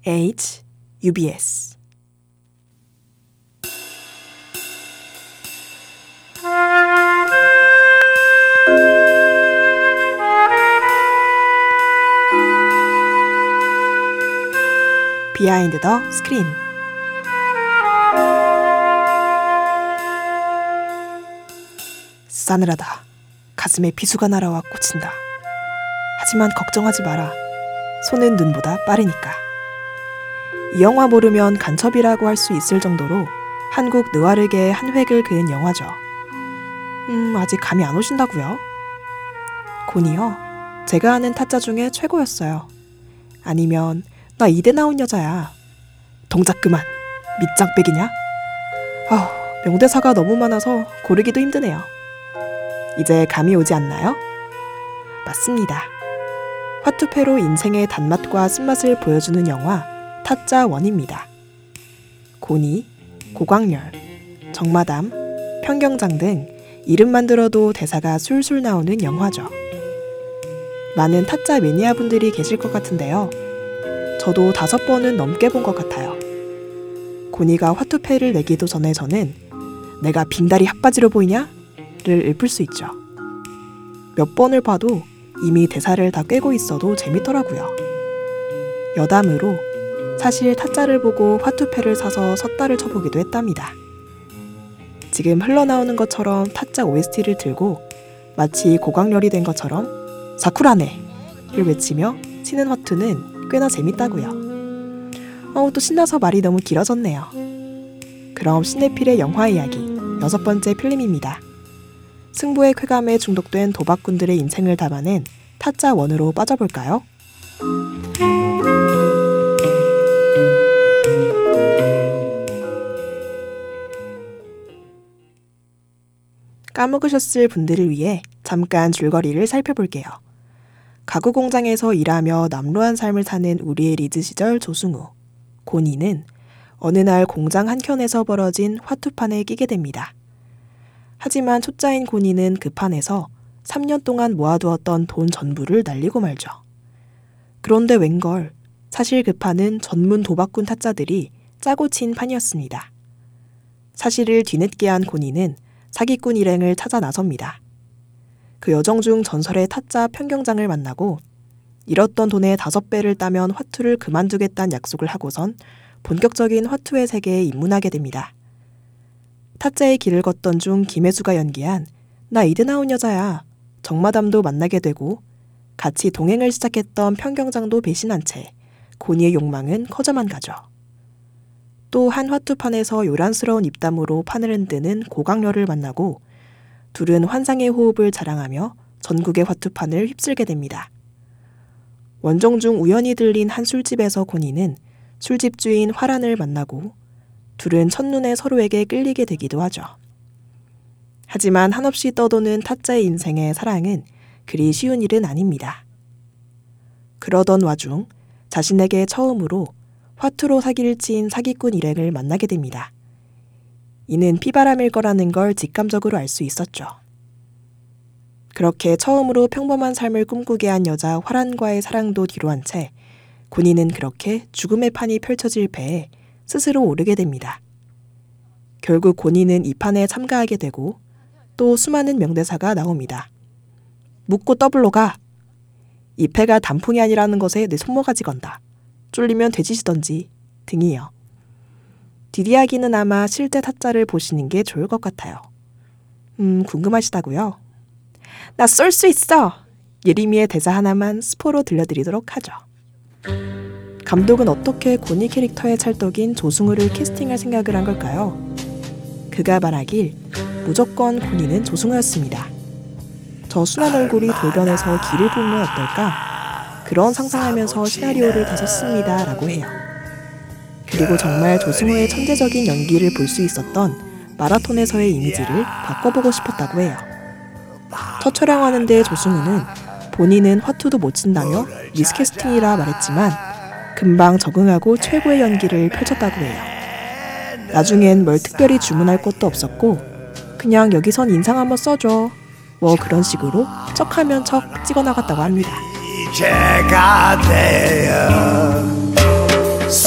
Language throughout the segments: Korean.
HUBS 비하인드 더 스크린. 싸늘하다. 가슴에 비수가 날아와 꽂힌다. 하지만 걱정하지 마라. 손은 눈보다 빠르니까. 이 영화 모르면 간첩이라고 할 수 있을 정도로 한국 느와르계의 한 획을 그은 영화죠. 아직 감이 안 오신다고요? 곤이요? 제가 아는 타짜 중에 최고였어요. 아니면 나 이대 나온 여자야. 동작 그만. 밑장빼기냐? 명대사가 너무 많아서 고르기도 힘드네요. 이제 감이 오지 않나요? 맞습니다. 화투패로 인생의 단맛과 쓴맛을 보여주는 영화 타짜 1입니다. 곤이, 고광렬, 정마담, 평경장 등 이름만 들어도 대사가 술술 나오는 영화죠. 많은 타짜 매니아분들이 계실 것 같은데요. 저도 5번은 넘게 본 것 같아요. 곤이가 화투패를 내기도 전에 저는 내가 빙다리 핫바지로 보이냐? 를 읊을 수 있죠. 몇 번을 봐도 이미 대사를 다 꿰고 있어도 재밌더라고요. 여담으로 사실 타짜를 보고 화투패를 사서 섰다를 쳐보기도 했답니다. 지금 흘러나오는 것처럼 타짜 OST를 들고 마치 고광렬이 된 것처럼 사쿠라네를 외치며 치는 화투는 꽤나 재밌다고요. 또 신나서 말이 너무 길어졌네요. 그럼 시네필의 영화 이야기 6번째 필름입니다. 승부의 쾌감에 중독된 도박꾼들의 인생을 담아낸 타짜 1으로 빠져볼까요? 까먹으셨을 분들을 위해 잠깐 줄거리를 살펴볼게요. 가구 공장에서 일하며 남루한 삶을 사는 우리의 리즈 시절 조승우, 곤이는 어느 날 공장 한켠에서 벌어진 화투판에 끼게 됩니다. 하지만 초짜인 곤이는 그 판에서 3년 동안 모아두었던 돈 전부를 날리고 말죠. 그런데 웬걸, 사실 그 판은 전문 도박꾼 타짜들이 짜고 친 판이었습니다. 사실을 뒤늦게 한 곤이는 사기꾼 일행을 찾아 나섭니다. 그 여정 중 전설의 타짜 평경장을 만나고 잃었던 돈의 5배를 따면 화투를 그만두겠다는 약속을 하고선 본격적인 화투의 세계에 입문하게 됩니다. 타짜의 길을 걷던 중 김혜수가 연기한 나 이대 나온 여자야 정마담도 만나게 되고 같이 동행을 시작했던 평경장도 배신한 채 곤이의 욕망은 커져만 가죠. 또 한 화투판에서 요란스러운 입담으로 판을 흔드는 고광렬을 만나고 둘은 환상의 호흡을 자랑하며 전국의 화투판을 휩쓸게 됩니다. 원정 중 우연히 들린 한 술집에서 곤이는 술집 주인 화란을 만나고 둘은 첫눈에 서로에게 끌리게 되기도 하죠. 하지만 한없이 떠도는 타짜의 인생의 사랑은 그리 쉬운 일은 아닙니다. 그러던 와중 자신에게 처음으로 화투로 사기를 친 사기꾼 일행을 만나게 됩니다. 이는 피바람일 거라는 걸 직감적으로 알 수 있었죠. 그렇게 처음으로 평범한 삶을 꿈꾸게 한 여자 화란과의 사랑도 뒤로한 채 곤이는 그렇게 죽음의 판이 펼쳐질 배에 스스로 오르게 됩니다. 결국 곤이는 이 판에 참가하게 되고 또 수많은 명대사가 나옵니다. 묻고 더블로 가! 이 패가 단풍이 아니라는 것에 내 손모가지 건다. 쫄리면 돼지시던지 등이요. 뒷이야기는 아마 실제 타짜를 보시는 게 좋을 것 같아요. 궁금하시다고요? 나 쏠 수 있어! 예림이의 대사 하나만 스포로 들려드리도록 하죠. 감독은 어떻게 곤이 캐릭터의 찰떡인 조승우를 캐스팅할 생각을 한 걸까요? 그가 말하길 무조건 곤이는 조승우였습니다. 저 순한 얼굴이 돌변해서 길을 보면 어떨까? 그런 상상하면서 시나리오를 다 썼습니다 라고 해요. 그리고 정말 조승우의 천재적인 연기를 볼 수 있었던 마라톤에서의 이미지를 바꿔보고 싶었다고 해요. 첫 촬영하는데 조승우는 본인은 화투도 못 친다며 미스캐스팅이라 말했지만 금방 적응하고 최고의 연기를 펼쳤다고 해요. 나중엔 뭘 특별히 주문할 것도 없었고 그냥 여기선 인상 한번 써줘 뭐 그런 식으로 척하면 척 찍어나갔다고 합니다. 제가 되어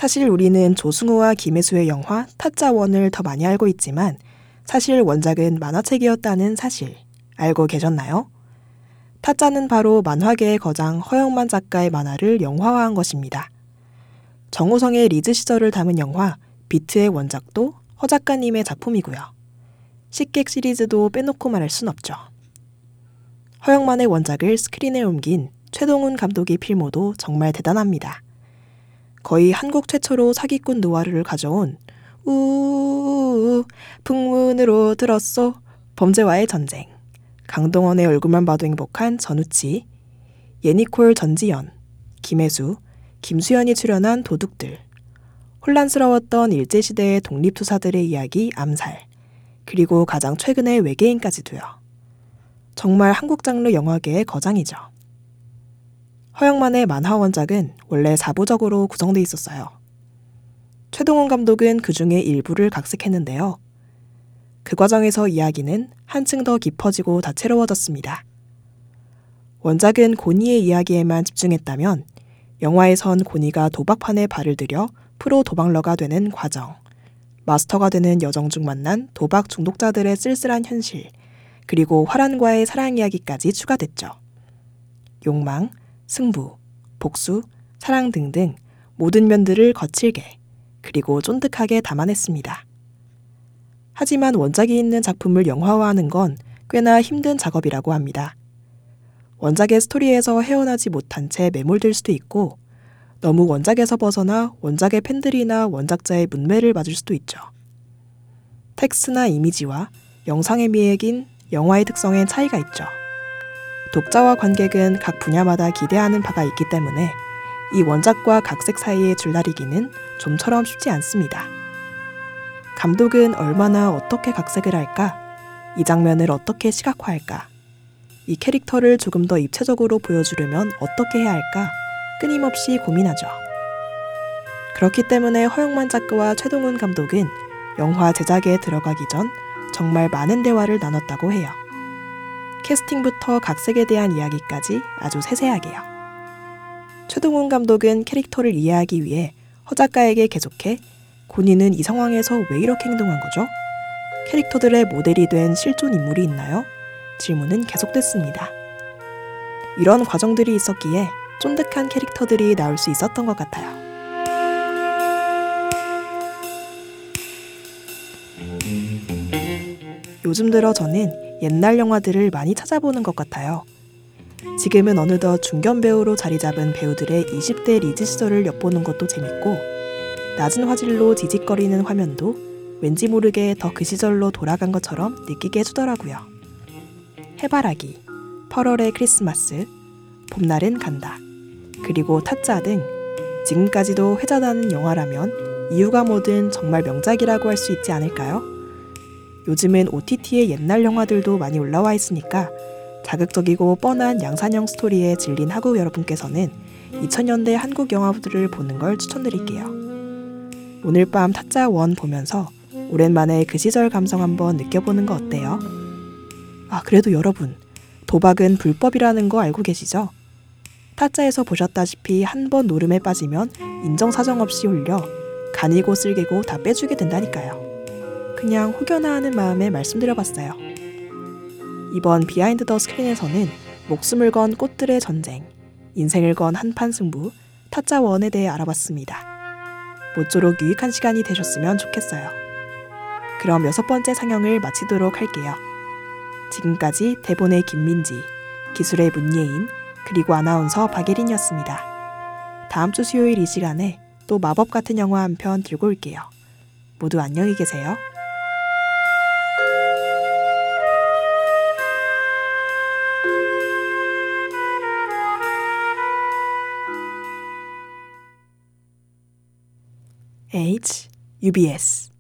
사실 우리는 조승우와 김혜수의 영화 타짜원을 더 많이 알고 있지만 사실 원작은 만화책이었다는 사실 알고 계셨나요? 타짜는 바로 만화계의 거장 허영만 작가의 만화를 영화화한 것입니다. 정우성의 리즈 시절을 담은 영화 비트의 원작도 허 작가님의 작품이고요. 식객 시리즈도 빼놓고 말할 순 없죠. 허영만의 원작을 스크린에 옮긴 최동훈 감독의 필모도 정말 대단합니다. 거의 한국 최초로 사기꾼 노하우를 가져온 우우우 풍문으로 들었소 범죄와의 전쟁, 강동원의 얼굴만 봐도 행복한 전우치, 예니콜 전지현, 김혜수, 김수현이 출연한 도둑들, 혼란스러웠던 일제시대의 독립투사들의 이야기 암살, 그리고 가장 최근의 외계인까지도요. 정말 한국 장르 영화계의 거장이죠. 허영만의 만화 원작은 원래 4부작으로 구성돼 있었어요. 최동훈 감독은 그 중에 일부를 각색했는데요. 그 과정에서 이야기는 한층 더 깊어지고 다채로워졌습니다. 원작은 고니의 이야기에만 집중했다면 영화에선 고니가 도박판에 발을 들여 프로 도박러가 되는 과정, 마스터가 되는 여정 중 만난 도박 중독자들의 쓸쓸한 현실, 그리고 화란과의 사랑 이야기까지 추가됐죠. 욕망, 승부, 복수, 사랑 등등 모든 면들을 거칠게 그리고 쫀득하게 담아냈습니다. 하지만 원작이 있는 작품을 영화화하는 건 꽤나 힘든 작업이라고 합니다. 원작의 스토리에서 헤어나지 못한 채 매몰될 수도 있고 너무 원작에서 벗어나 원작의 팬들이나 원작자의 문매를 맞을 수도 있죠. 텍스트나 이미지와 영상의 미액인 영화의 특성엔 차이가 있죠. 독자와 관객은 각 분야마다 기대하는 바가 있기 때문에 이 원작과 각색 사이의 줄다리기는 좀처럼 쉽지 않습니다. 감독은 얼마나 어떻게 각색을 할까? 이 장면을 어떻게 시각화할까? 이 캐릭터를 조금 더 입체적으로 보여주려면 어떻게 해야 할까? 끊임없이 고민하죠. 그렇기 때문에 허영만 작가와 최동훈 감독은 영화 제작에 들어가기 전 정말 많은 대화를 나눴다고 해요. 캐스팅부터 각색에 대한 이야기까지 아주 세세하게요. 최동훈 감독은 캐릭터를 이해하기 위해 허 작가에게 계속해 고니는 이 상황에서 왜 이렇게 행동한 거죠? 캐릭터들의 모델이 된 실존 인물이 있나요? 질문은 계속됐습니다. 이런 과정들이 있었기에 쫀득한 캐릭터들이 나올 수 있었던 것 같아요. 요즘 들어 저는 옛날 영화들을 많이 찾아보는 것 같아요. 지금은 어느덧 중견 배우로 자리 잡은 배우들의 20대 리즈 시절을 엿보는 것도 재밌고 낮은 화질로 지직거리는 화면도 왠지 모르게 더 그 시절로 돌아간 것처럼 느끼게 해주더라고요. 해바라기, 8월의 크리스마스, 봄날은 간다, 그리고 타짜 등 지금까지도 회자되는 영화라면 이유가 뭐든 정말 명작이라고 할 수 있지 않을까요? 요즘은 OTT의 옛날 영화들도 많이 올라와 있으니까 자극적이고 뻔한 양산형 스토리에 질린 하구 여러분께서는 2000년대 한국 영화들을 보는 걸 추천드릴게요. 오늘 밤 타짜 1 보면서 오랜만에 그 시절 감성 한번 느껴보는 거 어때요? 그래도 여러분, 도박은 불법이라는 거 알고 계시죠? 타짜에서 보셨다시피 한 번 노름에 빠지면 인정사정 없이 홀려 간이고 쓸개고 다 빼주게 된다니까요. 그냥 혹여나 하는 마음에 말씀드려봤어요. 이번 비하인드 더 스크린에서는 목숨을 건 꽃들의 전쟁, 인생을 건 한판 승부, 타짜 1에 대해 알아봤습니다. 모쪼록 유익한 시간이 되셨으면 좋겠어요. 그럼 6번째 상영을 마치도록 할게요. 지금까지 대본의 김민지, 기술의 문예인, 그리고 아나운서 박예린이었습니다. 다음 주 수요일 이 시간에 또 마법 같은 영화 한 편 들고 올게요. 모두 안녕히 계세요. UBS